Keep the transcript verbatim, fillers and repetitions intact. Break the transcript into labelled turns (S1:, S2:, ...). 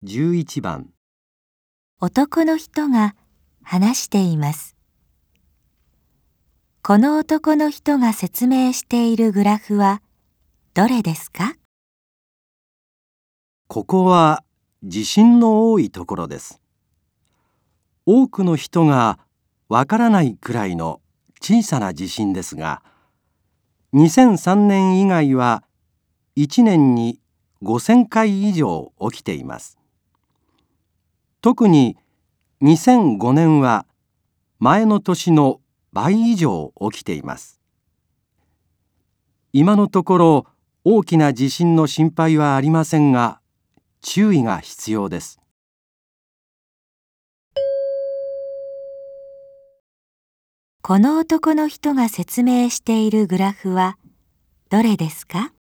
S1: じゅういちばん。
S2: 男の人が話しています。この男の人が説明しているグラフはどれですか？
S1: ここは地震の多いところです。多くの人がわからないくらいの小さな地震ですが、にせんさんねん以外はいちねんにごせんかい以上起きています。特ににせんごねんは前の年の倍以上起きています。今のところ大きな地震の心配はありませんが、注意が必要です。
S2: この男の人が説明しているグラフはどれですか？